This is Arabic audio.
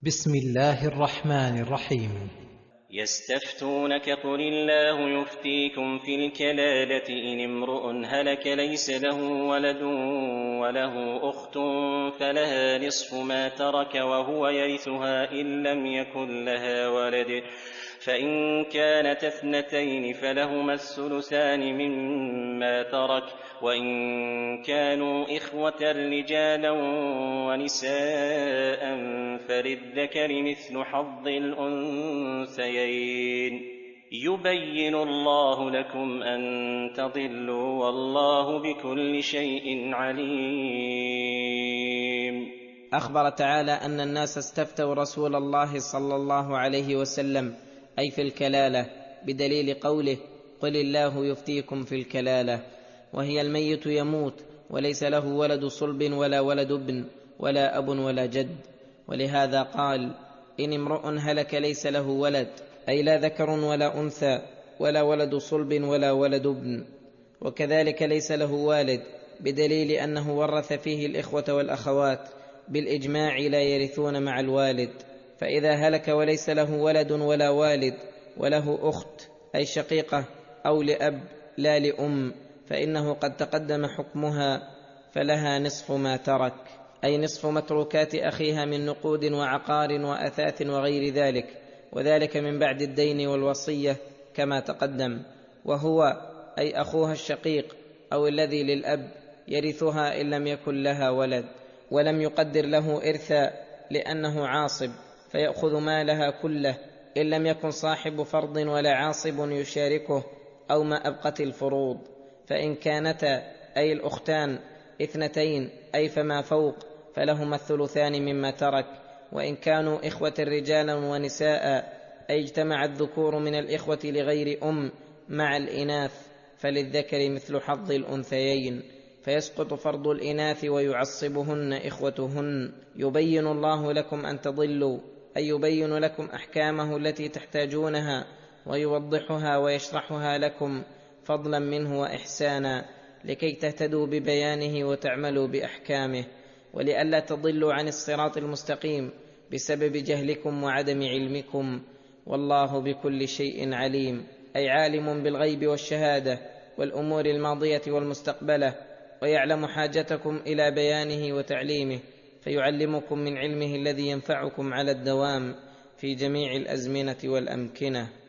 بسم الله الرحمن الرحيم. يستفتونك قل الله يفتيكم في الكلالة إن امرؤ هلك ليس له ولد وله أخت فلها نصف ما ترك وهو يرثها إن لم يكن لها ولد، فإن كانت اثنتين فلهما الثلثان مما ترك، وإن كانوا إخوة رجالا ونساء فللذكر مثل حظ الأنثيين. يبين الله لكم أن تضلوا والله بكل شيء عليم. أخبر تعالى أن الناس استفتوا رسول الله صلى الله عليه وسلم أي في الكلالة بدليل قوله قل الله يفتيكم في الكلالة، وهي الميت يموت وليس له ولد صلب ولا ولد ابن ولا أب ولا جد، ولهذا قال إن امرؤ هلك ليس له ولد، أي لا ذكر ولا أنثى ولا ولد صلب ولا ولد ابن، وكذلك ليس له والد بدليل أنه ورث فيه الإخوة والأخوات بالإجماع لا يرثون مع الوالد. فإذا هلك وليس له ولد ولا والد وله أخت أي شقيقة أو لأب لا لأم فإنه قد تقدم حكمها، فلها نصف ما ترك، أي نصف متروكات أخيها من نقود وعقار وأثاث وغير ذلك، وذلك من بعد الدين والوصية كما تقدم. وهو أي أخوها الشقيق أو الذي للأب يرثها إن لم يكن لها ولد، ولم يقدر له إرثا لأنه عاصب فيأخذ مالها كله إن لم يكن صاحب فرض ولا عاصب يشاركه أو ما أبقت الفروض. فإن كانتا أي الأختان اثنتين أي فما فوق فلهما الثلثان مما ترك، وإن كانوا إخوة رجالا ونساء أي اجتمع الذكور من الإخوة لغير أم مع الإناث فللذكر مثل حظ الأنثيين، فيسقط فرض الإناث ويعصبهن إخوتهن. يبين الله لكم أن تضلوا، أي يبين لكم أحكامه التي تحتاجونها ويوضحها ويشرحها لكم فضلا منه وإحسانا لكي تهتدوا ببيانه وتعملوا بأحكامه، ولئلا تضلوا عن الصراط المستقيم بسبب جهلكم وعدم علمكم. والله بكل شيء عليم، أي عالم بالغيب والشهادة والأمور الماضية والمستقبلة، ويعلم حاجتكم إلى بيانه وتعليمه، فيعلمكم من علمه الذي ينفعكم على الدوام في جميع الأزمنة والأمكنة.